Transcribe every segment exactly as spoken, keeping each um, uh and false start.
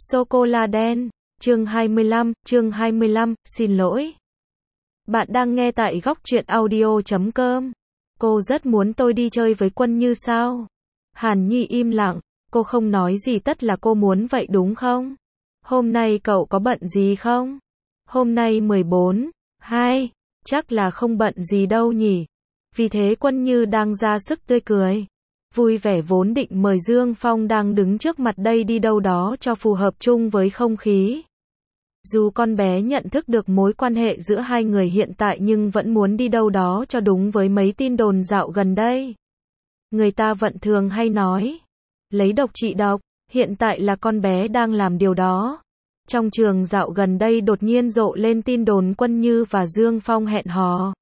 Sô-cô-la đen, chương hai mươi lăm, chương hai mươi lăm, xin lỗi. Bạn đang nghe tại góc truyện audio chấm com. Cô rất muốn tôi đi chơi với Quân Như sao? Hàn Nhi im lặng, cô không nói gì, tất là cô muốn vậy đúng không? Hôm nay cậu có bận gì không? Hôm nay mười bốn, hai, chắc là không bận gì đâu nhỉ. Vì thế Quân Như đang ra sức tươi cười. Vui vẻ vốn định mời Dương Phong đang đứng trước mặt đây đi đâu đó cho phù hợp chung với không khí. Dù con bé nhận thức được mối quan hệ giữa hai người hiện tại nhưng vẫn muốn đi đâu đó cho đúng với mấy tin đồn dạo gần đây. Người ta vẫn thường hay nói, lấy độc trị độc, hiện tại là con bé đang làm điều đó. Trong trường dạo gần đây đột nhiên rộ lên tin đồn Quân Như và Dương Phong hẹn hò.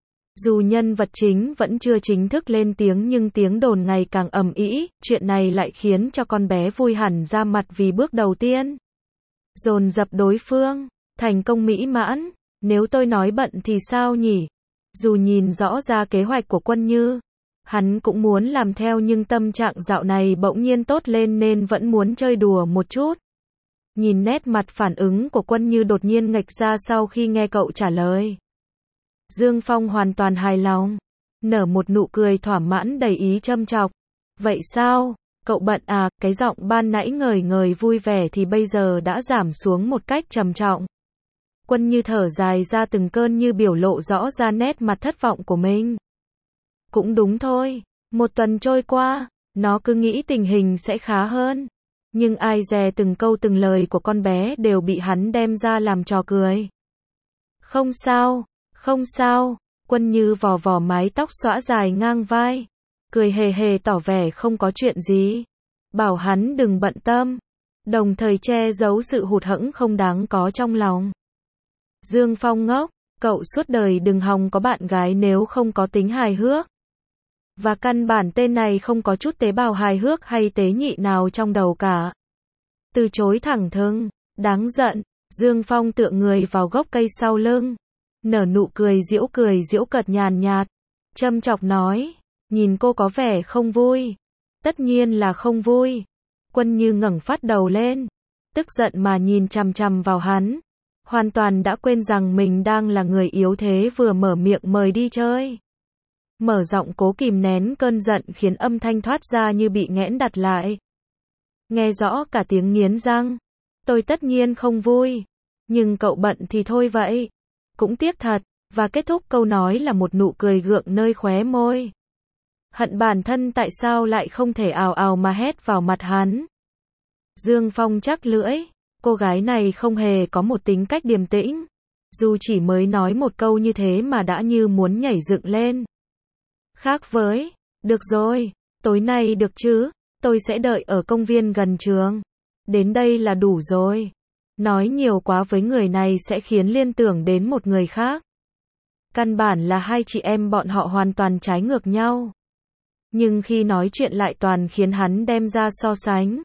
Dù nhân vật chính vẫn chưa chính thức lên tiếng nhưng tiếng đồn ngày càng ầm ĩ, chuyện này lại khiến cho con bé vui hẳn ra mặt vì bước đầu tiên. Dồn dập đối phương, thành công mỹ mãn, nếu tôi nói bận thì sao nhỉ? Dù nhìn rõ ra kế hoạch của Quân Như, hắn cũng muốn làm theo nhưng tâm trạng dạo này bỗng nhiên tốt lên nên vẫn muốn chơi đùa một chút. Nhìn nét mặt phản ứng của Quân Như đột nhiên nghệch ra sau khi nghe cậu trả lời. Dương Phong hoàn toàn hài lòng, nở một nụ cười thỏa mãn đầy ý châm chọc. Vậy sao, cậu bận à? Cái giọng ban nãy ngời ngời vui vẻ thì bây giờ đã giảm xuống một cách trầm trọng. Quân Như thở dài ra từng cơn như biểu lộ rõ ra nét mặt thất vọng của mình. Cũng đúng thôi, một tuần trôi qua, nó cứ nghĩ tình hình sẽ khá hơn. Nhưng ai dè từng câu từng lời của con bé đều bị hắn đem ra làm trò cười. Không sao. Không sao, Quân Như vò vò mái tóc xõa dài ngang vai, cười hề hề tỏ vẻ không có chuyện gì, bảo hắn đừng bận tâm, đồng thời che giấu sự hụt hẫng không đáng có trong lòng. Dương Phong ngốc, cậu suốt đời đừng hòng có bạn gái nếu không có tính hài hước. Và căn bản tên này không có chút tế bào hài hước hay tế nhị nào trong đầu cả. Từ chối thẳng thừng, đáng giận, Dương Phong tựa người vào gốc cây sau lưng. Nở nụ cười giễu cười giễu cợt nhàn nhạt, châm chọc nói, nhìn cô có vẻ không vui. Tất nhiên là không vui. Quân Như ngẩng phát đầu lên, tức giận mà nhìn chằm chằm vào hắn, hoàn toàn đã quên rằng mình đang là người yếu thế vừa mở miệng mời đi chơi. Mở giọng cố kìm nén cơn giận khiến âm thanh thoát ra như bị nghẽn đặt lại. Nghe rõ cả tiếng nghiến răng, tôi tất nhiên không vui, nhưng cậu bận thì thôi vậy. Cũng tiếc thật, và kết thúc câu nói là một nụ cười gượng nơi khóe môi. Hận bản thân tại sao lại không thể ào ào mà hét vào mặt hắn. Dương Phong chắc lưỡi, cô gái này không hề có một tính cách điềm tĩnh. Dù chỉ mới nói một câu như thế mà đã như muốn nhảy dựng lên. Khác với, được rồi, tối nay được chứ, tôi sẽ đợi ở công viên gần trường. Đến đây là đủ rồi. Nói nhiều quá với người này sẽ khiến liên tưởng đến một người khác. Căn bản là hai chị em bọn họ hoàn toàn trái ngược nhau. Nhưng khi nói chuyện lại toàn khiến hắn đem ra so sánh.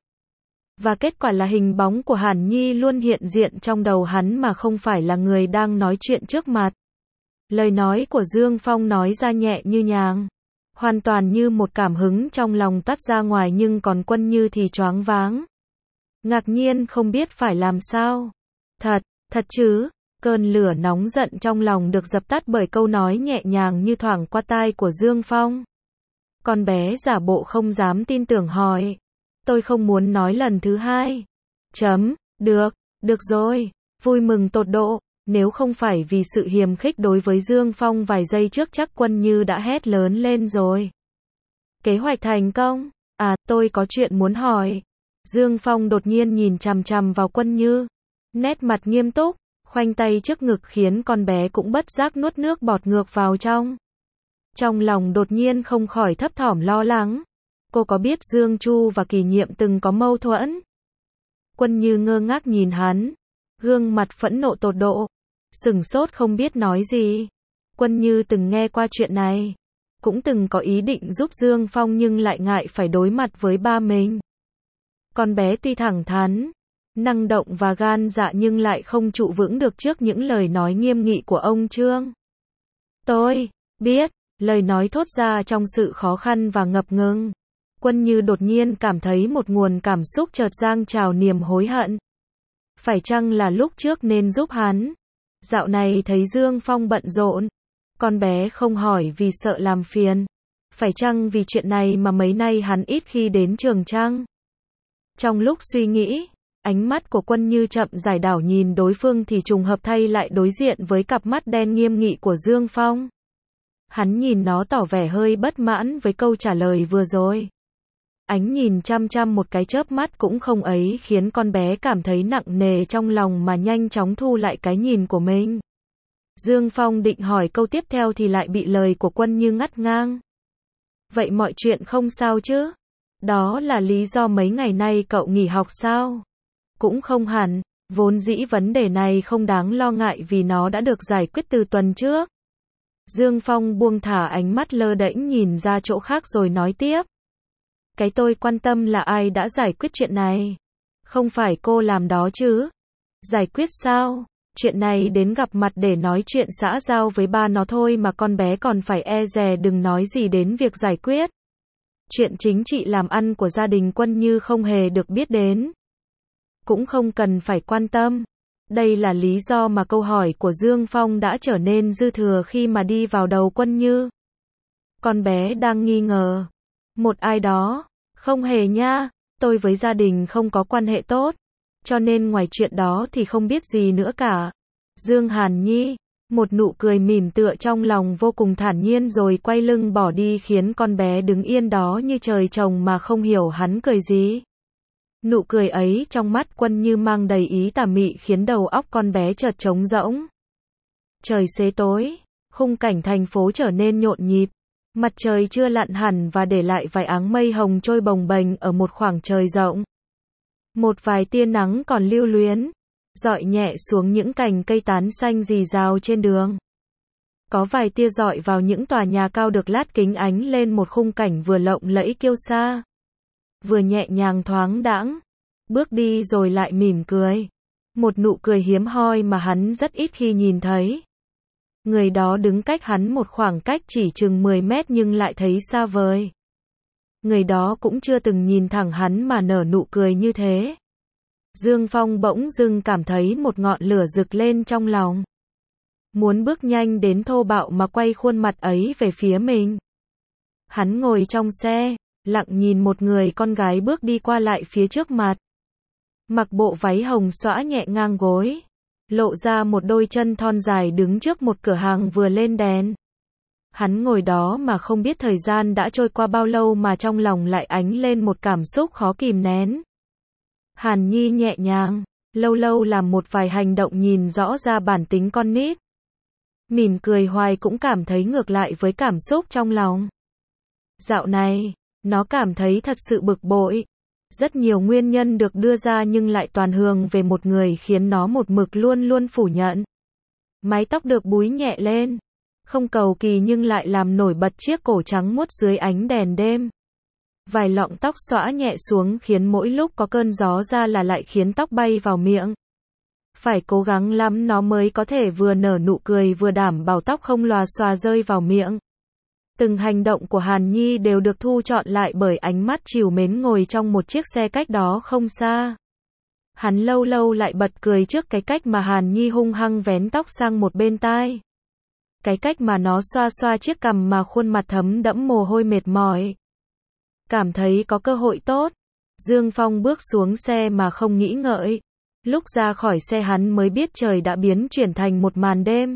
Và kết quả là hình bóng của Hàn Nhi luôn hiện diện trong đầu hắn mà không phải là người đang nói chuyện trước mặt. Lời nói của Dương Phong nói ra nhẹ như nhàng, hoàn toàn như một cảm hứng trong lòng tắt ra ngoài, nhưng còn Quân Như thì choáng váng. Ngạc nhiên không biết phải làm sao. Thật, thật chứ, cơn lửa nóng giận trong lòng được dập tắt bởi câu nói nhẹ nhàng như thoảng qua tai của Dương Phong. Con bé giả bộ không dám tin tưởng hỏi. Tôi không muốn nói lần thứ hai. Chấm, được, được rồi, vui mừng tột độ, nếu không phải vì sự hiềm khích đối với Dương Phong vài giây trước chắc Quân Như đã hét lớn lên rồi. Kế hoạch thành công, à, tôi có chuyện muốn hỏi. Dương Phong đột nhiên nhìn chằm chằm vào Quân Như, nét mặt nghiêm túc, khoanh tay trước ngực khiến con bé cũng bất giác nuốt nước bọt ngược vào trong. Trong lòng đột nhiên không khỏi thấp thỏm lo lắng. Cô có biết Dương Chu và Kỳ Nhiệm từng có mâu thuẫn? Quân Như ngơ ngác nhìn hắn, gương mặt phẫn nộ tột độ, sửng sốt không biết nói gì. Quân Như từng nghe qua chuyện này, cũng từng có ý định giúp Dương Phong nhưng lại ngại phải đối mặt với ba mình. Con bé tuy thẳng thắn, năng động và gan dạ nhưng lại không trụ vững được trước những lời nói nghiêm nghị của ông Trương. Tôi biết, lời nói thốt ra trong sự khó khăn và ngập ngừng. Quân Như đột nhiên cảm thấy một nguồn cảm xúc chợt dâng trào, niềm hối hận. Phải chăng là lúc trước nên giúp hắn? Dạo này thấy Dương Phong bận rộn, con bé không hỏi vì sợ làm phiền. Phải chăng vì chuyện này mà mấy nay hắn ít khi đến trường chăng? Trong lúc suy nghĩ, ánh mắt của Quân Như chậm rãi đảo nhìn đối phương thì trùng hợp thay lại đối diện với cặp mắt đen nghiêm nghị của Dương Phong. Hắn nhìn nó tỏ vẻ hơi bất mãn với câu trả lời vừa rồi. Ánh nhìn chăm chăm một cái chớp mắt cũng không ấy khiến con bé cảm thấy nặng nề trong lòng mà nhanh chóng thu lại cái nhìn của mình. Dương Phong định hỏi câu tiếp theo thì lại bị lời của Quân Như ngắt ngang. Vậy mọi chuyện không sao chứ? Đó là lý do mấy ngày nay cậu nghỉ học sao? Cũng không hẳn, vốn dĩ vấn đề này không đáng lo ngại vì nó đã được giải quyết từ tuần trước. Dương Phong buông thả ánh mắt lơ đễnh nhìn ra chỗ khác rồi nói tiếp. Cái tôi quan tâm là ai đã giải quyết chuyện này? Không phải cô làm đó chứ? Giải quyết sao? Chuyện này đến gặp mặt để nói chuyện xã giao với ba nó thôi mà con bé còn phải e dè đừng nói gì đến việc giải quyết. Chuyện chính trị làm ăn của gia đình Quân Như không hề được biết đến. Cũng không cần phải quan tâm. Đây là lý do mà câu hỏi của Dương Phong đã trở nên dư thừa khi mà đi vào đầu Quân Như. Con bé đang nghi ngờ. Một ai đó. Không hề nha, tôi với gia đình không có quan hệ tốt. Cho nên ngoài chuyện đó thì không biết gì nữa cả. Dương Hàn Nhi, một nụ cười mỉm tựa trong lòng vô cùng thản nhiên rồi quay lưng bỏ đi khiến con bé đứng yên đó như trời trồng mà không hiểu hắn cười gì. Nụ cười ấy trong mắt Quân Như mang đầy ý tà mị khiến đầu óc con bé chợt trống rỗng. Trời xế tối, khung cảnh thành phố trở nên nhộn nhịp. Mặt trời chưa lặn hẳn và để lại vài áng mây hồng trôi bồng bềnh ở một khoảng trời rộng. Một vài tia nắng còn lưu luyến, rọi nhẹ xuống những cành cây tán xanh rì rào trên đường. Có vài tia rọi vào những tòa nhà cao được lát kính ánh lên một khung cảnh vừa lộng lẫy kiêu sa, vừa nhẹ nhàng thoáng đãng. Bước đi rồi lại mỉm cười. Một nụ cười hiếm hoi mà hắn rất ít khi nhìn thấy. Người đó đứng cách hắn một khoảng cách chỉ chừng mười mét nhưng lại thấy xa vời. Người đó cũng chưa từng nhìn thẳng hắn mà nở nụ cười như thế. Dương Phong bỗng dưng cảm thấy một ngọn lửa rực lên trong lòng. Muốn bước nhanh đến thô bạo mà quay khuôn mặt ấy về phía mình. Hắn ngồi trong xe, lặng nhìn một người con gái bước đi qua lại phía trước mặt. Mặc bộ váy hồng xõa nhẹ ngang gối. Lộ ra một đôi chân thon dài đứng trước một cửa hàng vừa lên đèn. Hắn ngồi đó mà không biết thời gian đã trôi qua bao lâu mà trong lòng lại ánh lên một cảm xúc khó kìm nén. Hàn Nhi nhẹ nhàng, lâu lâu làm một vài hành động nhìn rõ ra bản tính con nít. Mỉm cười hoài cũng cảm thấy ngược lại với cảm xúc trong lòng. Dạo này, nó cảm thấy thật sự bực bội. Rất nhiều nguyên nhân được đưa ra nhưng lại toàn hướng về một người khiến nó một mực luôn luôn phủ nhận. Mái tóc được búi nhẹ lên. Không cầu kỳ nhưng lại làm nổi bật chiếc cổ trắng muốt dưới ánh đèn đêm. Vài lọng tóc xõa nhẹ xuống khiến mỗi lúc có cơn gió ra là lại khiến tóc bay vào miệng. Phải cố gắng lắm nó mới có thể vừa nở nụ cười vừa đảm bảo tóc không lòa xòa rơi vào miệng. Từng hành động của Hàn Nhi đều được thu trọn lại bởi ánh mắt trìu mến ngồi trong một chiếc xe cách đó không xa. Hắn lâu lâu lại bật cười trước cái cách mà Hàn Nhi hung hăng vén tóc sang một bên tai. Cái cách mà nó xoa xoa chiếc cằm mà khuôn mặt thấm đẫm mồ hôi mệt mỏi. Cảm thấy có cơ hội tốt. Dương Phong bước xuống xe mà không nghĩ ngợi. Lúc ra khỏi xe hắn mới biết trời đã biến chuyển thành một màn đêm.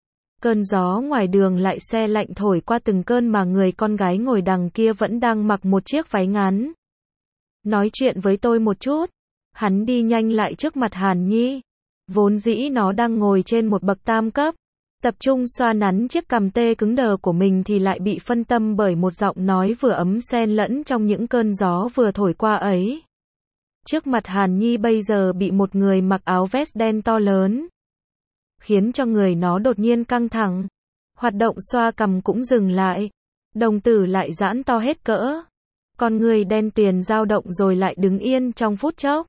Cơn gió ngoài đường lại se lạnh thổi qua từng cơn mà người con gái ngồi đằng kia vẫn đang mặc một chiếc váy ngắn. Nói chuyện với tôi một chút. Hắn đi nhanh lại trước mặt Hàn Nhi. Vốn dĩ nó đang ngồi trên một bậc tam cấp. Tập trung xoa nắn chiếc cằm tê cứng đờ của mình thì lại bị phân tâm bởi một giọng nói vừa ấm xen lẫn trong những cơn gió vừa thổi qua ấy. Trước mặt Hàn Nhi bây giờ bị một người mặc áo vest đen to lớn. Khiến cho người nó đột nhiên căng thẳng. Hoạt động xoa cằm cũng dừng lại. Đồng tử lại giãn to hết cỡ. Con người đen tuyền dao động rồi lại đứng yên trong phút chốc.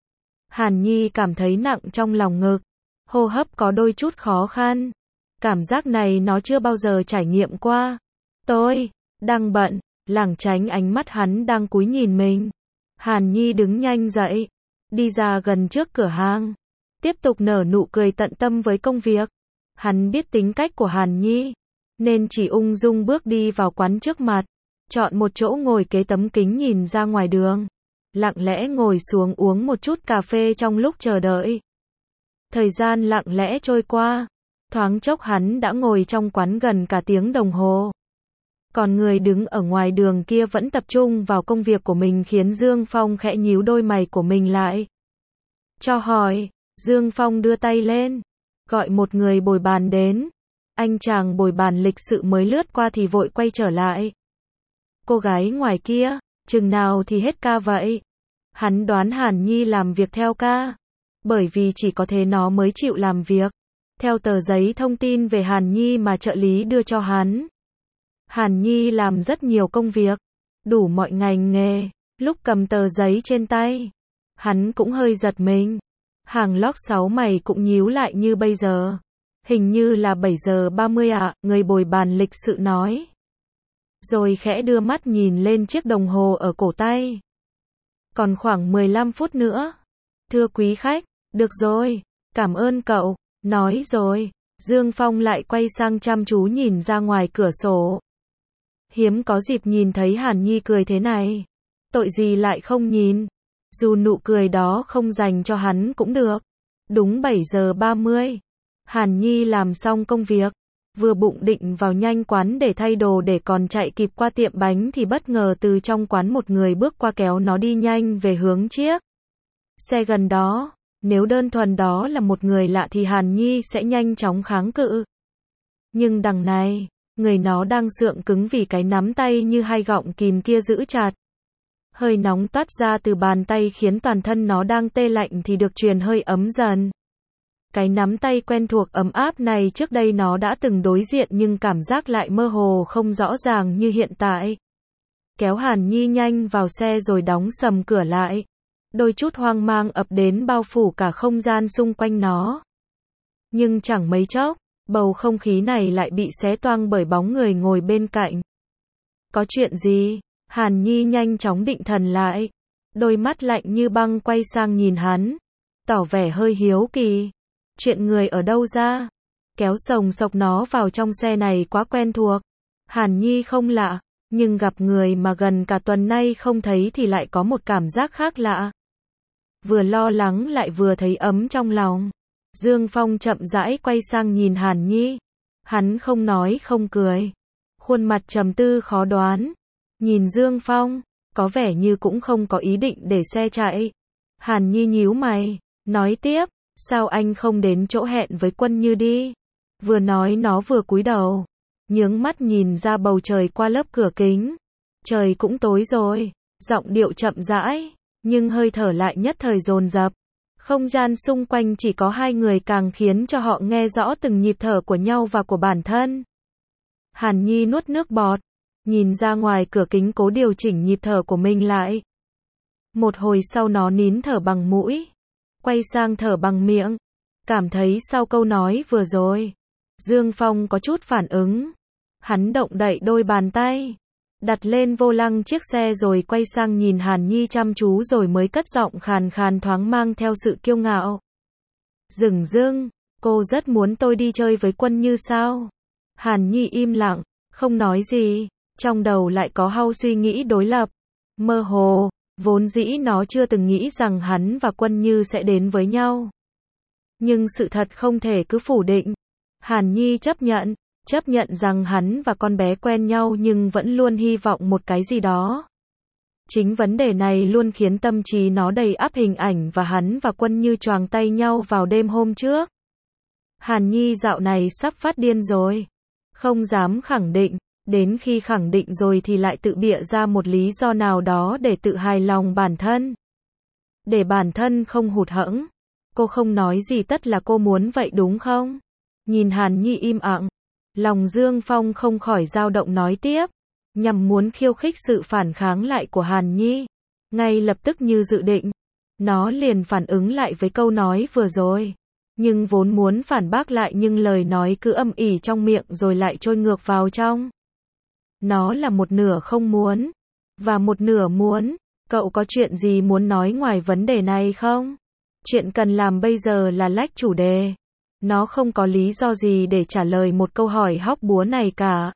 Hàn Nhi cảm thấy nặng trong lòng ngực. Hô hấp có đôi chút khó khăn. Cảm giác này nó chưa bao giờ trải nghiệm qua. Tôi, đang bận, lảng tránh ánh mắt hắn đang cúi nhìn mình. Hàn Nhi đứng nhanh dậy. đi ra gần trước cửa hàng, tiếp tục nở nụ cười tận tâm với công việc. Hắn biết tính cách của Hàn Nhi, nên chỉ ung dung bước đi vào quán trước mặt, chọn một chỗ ngồi kế tấm kính nhìn ra ngoài đường, lặng lẽ ngồi xuống uống một chút cà phê trong lúc chờ đợi. Thời gian lặng lẽ trôi qua, thoáng chốc hắn đã ngồi trong quán gần cả tiếng đồng hồ. Còn người đứng ở ngoài đường kia vẫn tập trung vào công việc của mình khiến Dương Phong khẽ nhíu đôi mày của mình lại. Cho hỏi, Dương Phong đưa tay lên, gọi một người bồi bàn đến. Anh chàng bồi bàn lịch sự mới lướt qua thì vội quay trở lại. Cô gái ngoài kia, chừng nào thì hết ca vậy? Hắn đoán Hàn Nhi làm việc theo ca, bởi vì chỉ có thế nó mới chịu làm việc theo tờ giấy thông tin về Hàn Nhi mà trợ lý đưa cho hắn. Hàn Nhi làm rất nhiều công việc, đủ mọi ngành nghề. Lúc cầm tờ giấy trên tay, hắn cũng hơi giật mình. Hàng lót sáu mày cũng nhíu lại như bây giờ. Hình như là bảy giờ ba mươi ạ, à, người bồi bàn lịch sự nói. Rồi khẽ đưa mắt nhìn lên chiếc đồng hồ ở cổ tay. Còn khoảng mười lăm phút nữa. Thưa quý khách, được rồi, cảm ơn cậu, nói rồi. Dương Phong lại quay sang chăm chú nhìn ra ngoài cửa sổ. Hiếm có dịp nhìn thấy Hàn Nhi cười thế này. Tội gì lại không nhìn. Dù nụ cười đó không dành cho hắn cũng được. Đúng bảy giờ ba mươi. Hàn Nhi làm xong công việc, vừa bụng định vào nhanh quán để thay đồ để còn chạy kịp qua tiệm bánh thì bất ngờ từ trong quán một người bước qua kéo nó đi nhanh về hướng chiếc xe gần đó. Nếu đơn thuần đó là một người lạ thì Hàn Nhi sẽ nhanh chóng kháng cự. Nhưng đằng này, người nó đang sượng cứng vì cái nắm tay như hai gọng kìm kia giữ chặt. Hơi nóng toát ra từ bàn tay khiến toàn thân nó đang tê lạnh thì được truyền hơi ấm dần. Cái nắm tay quen thuộc ấm áp này trước đây nó đã từng đối diện nhưng cảm giác lại mơ hồ không rõ ràng như hiện tại. Kéo Hàn Nhi nhanh vào xe rồi đóng sầm cửa lại. Đôi chút hoang mang ập đến bao phủ cả không gian xung quanh nó. Nhưng chẳng mấy chốc, bầu không khí này lại bị xé toang bởi bóng người ngồi bên cạnh. Có chuyện gì? Hàn Nhi nhanh chóng định thần lại. Đôi mắt lạnh như băng quay sang nhìn hắn, tỏ vẻ hơi hiếu kỳ. Chuyện người ở đâu ra? Kéo sồng sộc nó vào trong xe này quá quen thuộc. Hàn Nhi không lạ, nhưng gặp người mà gần cả tuần nay không thấy thì lại có một cảm giác khác lạ. Vừa lo lắng lại vừa thấy ấm trong lòng. Dương Phong chậm rãi quay sang nhìn Hàn Nhi. Hắn không nói không cười. Khuôn mặt trầm tư khó đoán. Nhìn Dương Phong, có vẻ như cũng không có ý định để xe chạy. Hàn Nhi nhíu mày, nói tiếp, sao anh không đến chỗ hẹn với Quân Như đi? Vừa nói nó vừa cúi đầu, nhướng mắt nhìn ra bầu trời qua lớp cửa kính. Trời cũng tối rồi, giọng điệu chậm rãi, nhưng hơi thở lại nhất thời dồn dập. Không gian xung quanh chỉ có hai người càng khiến cho họ nghe rõ từng nhịp thở của nhau và của bản thân. Hàn Nhi nuốt nước bọt, nhìn ra ngoài cửa kính cố điều chỉnh nhịp thở của mình lại. Một hồi sau nó nín thở bằng mũi, quay sang thở bằng miệng. Cảm thấy sau câu nói vừa rồi, Dương Phong có chút phản ứng. Hắn động đậy đôi bàn tay, đặt lên vô lăng chiếc xe rồi quay sang nhìn Hàn Nhi chăm chú rồi mới cất giọng khàn khàn thoáng mang theo sự kiêu ngạo. Dừng dưng, cô rất muốn tôi đi chơi với Quân Như sao? Hàn Nhi im lặng, không nói gì, trong đầu lại có hao suy nghĩ đối lập. Mơ hồ, vốn dĩ nó chưa từng nghĩ rằng hắn và Quân Như sẽ đến với nhau. Nhưng sự thật không thể cứ phủ định. Hàn Nhi chấp nhận, chấp nhận rằng hắn và con bé quen nhau nhưng vẫn luôn hy vọng một cái gì đó. Chính vấn đề này luôn khiến tâm trí nó đầy ắp hình ảnh và hắn và Quân Như choàng tay nhau vào đêm hôm trước. Hàn Nhi dạo này sắp phát điên rồi. Không dám khẳng định, đến khi khẳng định rồi thì lại tự bịa ra một lý do nào đó để tự hài lòng bản thân. Để bản thân không hụt hẫng. Cô không nói gì tất là cô muốn vậy đúng không? Nhìn Hàn Nhi im lặng, lòng Dương Phong không khỏi dao động nói tiếp, nhằm muốn khiêu khích sự phản kháng lại của Hàn Nhi. Ngay lập tức như dự định, nó liền phản ứng lại với câu nói vừa rồi. Nhưng vốn muốn phản bác lại nhưng lời nói cứ âm ỉ trong miệng rồi lại trôi ngược vào trong. Nó là một nửa không muốn, và một nửa muốn. Cậu có chuyện gì muốn nói ngoài vấn đề này không? Chuyện cần làm bây giờ là lách chủ đề. Nó không có lý do gì để trả lời một câu hỏi hóc búa này cả.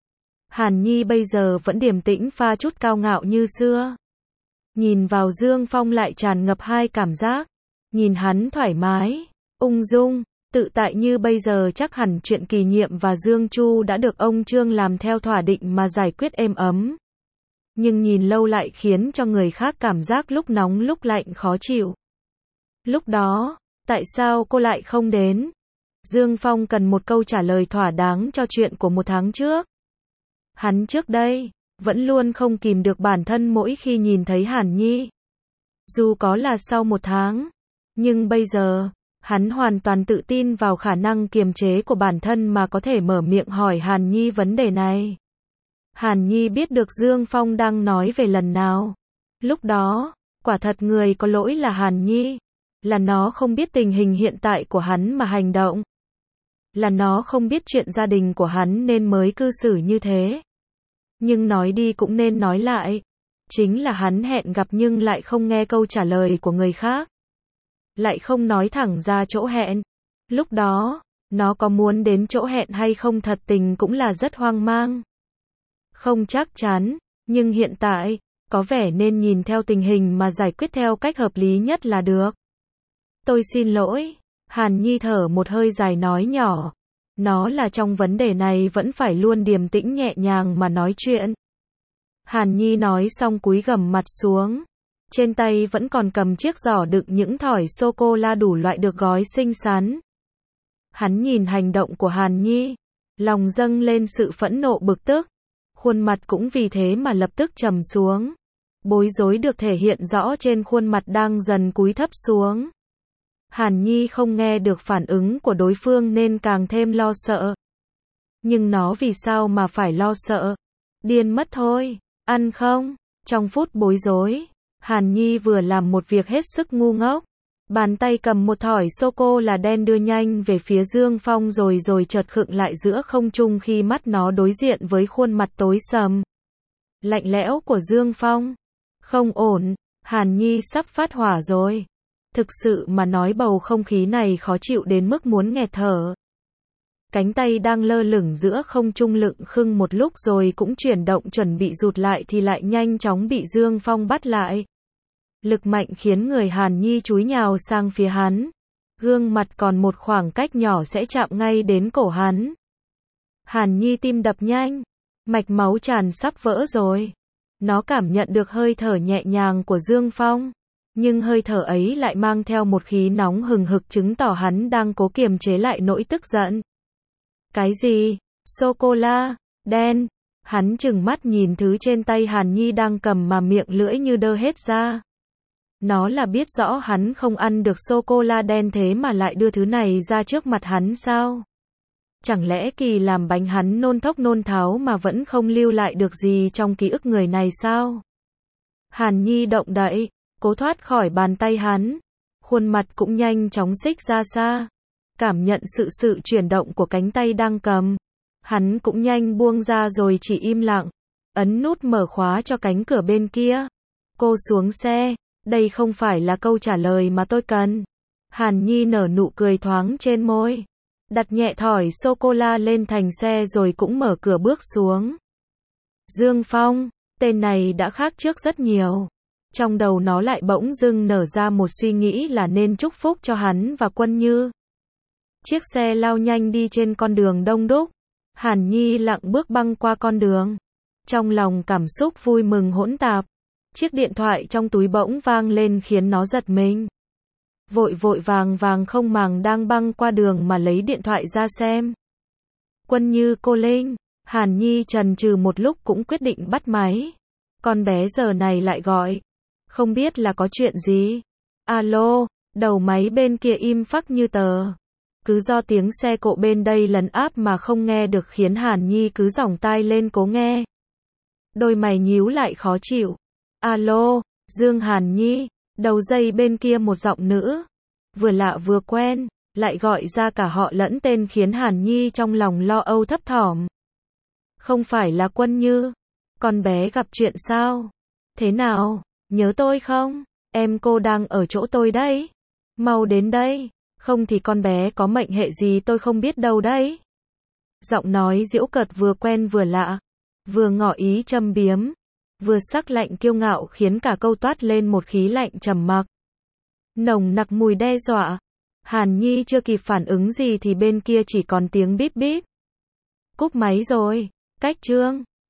Hàn Nhi bây giờ vẫn điềm tĩnh pha chút cao ngạo như xưa. Nhìn vào Dương Phong lại tràn ngập hai cảm giác. Nhìn hắn thoải mái, ung dung, tự tại như bây giờ chắc hẳn chuyện Kỳ Nhiệm và Dương Chu đã được ông Trương làm theo thỏa định mà giải quyết êm ấm. Nhưng nhìn lâu lại khiến cho người khác cảm giác lúc nóng lúc lạnh khó chịu. Lúc đó, tại sao cô lại không đến? Dương Phong cần một câu trả lời thỏa đáng cho chuyện của một tháng trước. Hắn trước đây, vẫn luôn không kìm được bản thân mỗi khi nhìn thấy Hàn Nhi. Dù có là sau một tháng, nhưng bây giờ, hắn hoàn toàn tự tin vào khả năng kiềm chế của bản thân mà có thể mở miệng hỏi Hàn Nhi vấn đề này. Hàn Nhi biết được Dương Phong đang nói về lần nào. Lúc đó, quả thật người có lỗi là Hàn Nhi. Là nó không biết tình hình hiện tại của hắn mà hành động. Là nó không biết chuyện gia đình của hắn nên mới cư xử như thế. Nhưng nói đi cũng nên nói lại. Chính là hắn hẹn gặp nhưng lại không nghe câu trả lời của người khác. Lại không nói thẳng ra chỗ hẹn. Lúc đó, nó có muốn đến chỗ hẹn hay không thật tình cũng là rất hoang mang. Không chắc chắn, nhưng hiện tại, có vẻ nên nhìn theo tình hình mà giải quyết theo cách hợp lý nhất là được. Tôi xin lỗi, Hàn Nhi thở một hơi dài nói nhỏ. Nó là trong vấn đề này vẫn phải luôn điềm tĩnh nhẹ nhàng mà nói chuyện. Hàn Nhi nói xong cúi gằm mặt xuống. Trên tay vẫn còn cầm chiếc giỏ đựng những thỏi sô-cô-la đủ loại được gói xinh xắn. Hắn nhìn hành động của Hàn Nhi, lòng dâng lên sự phẫn nộ bực tức. Khuôn mặt cũng vì thế mà lập tức trầm xuống. Bối rối được thể hiện rõ trên khuôn mặt đang dần cúi thấp xuống. Hàn Nhi không nghe được phản ứng của đối phương nên càng thêm lo sợ. Nhưng nó vì sao mà phải lo sợ? Điên mất thôi, ăn không? Trong phút bối rối, Hàn Nhi vừa làm một việc hết sức ngu ngốc. Bàn tay cầm một thỏi sô-cô-la đen đưa nhanh về phía Dương Phong rồi rồi chợt khựng lại giữa không trung khi mắt nó đối diện với khuôn mặt tối sầm, lạnh lẽo của Dương Phong. Không ổn, Hàn Nhi sắp phát hỏa rồi. Thực sự mà nói bầu không khí này khó chịu đến mức muốn nghẹt thở. Cánh tay đang lơ lửng giữa không trung lững khững một lúc rồi cũng chuyển động chuẩn bị rụt lại thì lại nhanh chóng bị Dương Phong bắt lại. Lực mạnh khiến người Hàn Nhi chúi nhào sang phía hắn. Gương mặt còn một khoảng cách nhỏ sẽ chạm ngay đến cổ hắn. Hàn Nhi tim đập nhanh. Mạch máu tràn sắp vỡ rồi. Nó cảm nhận được hơi thở nhẹ nhàng của Dương Phong. Nhưng hơi thở ấy lại mang theo một khí nóng hừng hực chứng tỏ hắn đang cố kiềm chế lại nỗi tức giận. Cái gì? Sô-cô-la? Đen? Hắn trừng mắt nhìn thứ trên tay Hàn Nhi đang cầm mà miệng lưỡi như đơ hết ra. Nó là biết rõ hắn không ăn được sô-cô-la đen thế mà lại đưa thứ này ra trước mặt hắn sao? Chẳng lẽ Kỳ làm bánh hắn nôn thốc nôn tháo mà vẫn không lưu lại được gì trong ký ức người này sao? Hàn Nhi động đậy, cố thoát khỏi bàn tay hắn. Khuôn mặt cũng nhanh chóng xích ra xa. Cảm nhận sự sự chuyển động của cánh tay đang cầm. Hắn cũng nhanh buông ra rồi chỉ im lặng. Ấn nút mở khóa cho cánh cửa bên kia. Cô xuống xe. Đây không phải là câu trả lời mà tôi cần. Hàn Nhi nở nụ cười thoáng trên môi. Đặt nhẹ thỏi sô-cô-la lên thành xe rồi cũng mở cửa bước xuống. Dương Phong, tên này đã khác trước rất nhiều. Trong đầu nó lại bỗng dưng nở ra một suy nghĩ là nên chúc phúc cho hắn và Quân Như. Chiếc xe lao nhanh đi trên con đường đông đúc. Hàn Nhi lặng bước băng qua con đường. Trong lòng cảm xúc vui mừng hỗn tạp. Chiếc điện thoại trong túi bỗng vang lên khiến nó giật mình. Vội vội vàng vàng không màng đang băng qua đường mà lấy điện thoại ra xem. Quân Như cô Linh. Hàn Nhi chần chừ một lúc cũng quyết định bắt máy. Con bé giờ này lại gọi. Không biết là có chuyện gì. Alo, đầu máy bên kia im phắc như tờ. Cứ do tiếng xe cộ bên đây lấn áp mà không nghe được khiến Hàn Nhi cứ giỏng tai lên cố nghe. Đôi mày nhíu lại khó chịu. Alo, Dương Hàn Nhi. Đầu dây bên kia một giọng nữ. Vừa lạ vừa quen, lại gọi ra cả họ lẫn tên khiến Hàn Nhi trong lòng lo âu thấp thỏm. Không phải là Quân Như. Con bé gặp chuyện sao? Thế nào? Nhớ tôi không? Em cô đang ở chỗ tôi đấy. Mau đến đây. Không thì con bé có mệnh hệ gì tôi không biết đâu đấy. Giọng nói giễu cợt vừa quen vừa lạ. Vừa ngỏ ý châm biếm. Vừa sắc lạnh kiêu ngạo khiến cả câu toát lên một khí lạnh trầm mặc. Nồng nặc mùi đe dọa. Hàn Nhi chưa kịp phản ứng gì thì bên kia chỉ còn tiếng bíp bíp. Cúp máy rồi. Cách Trương.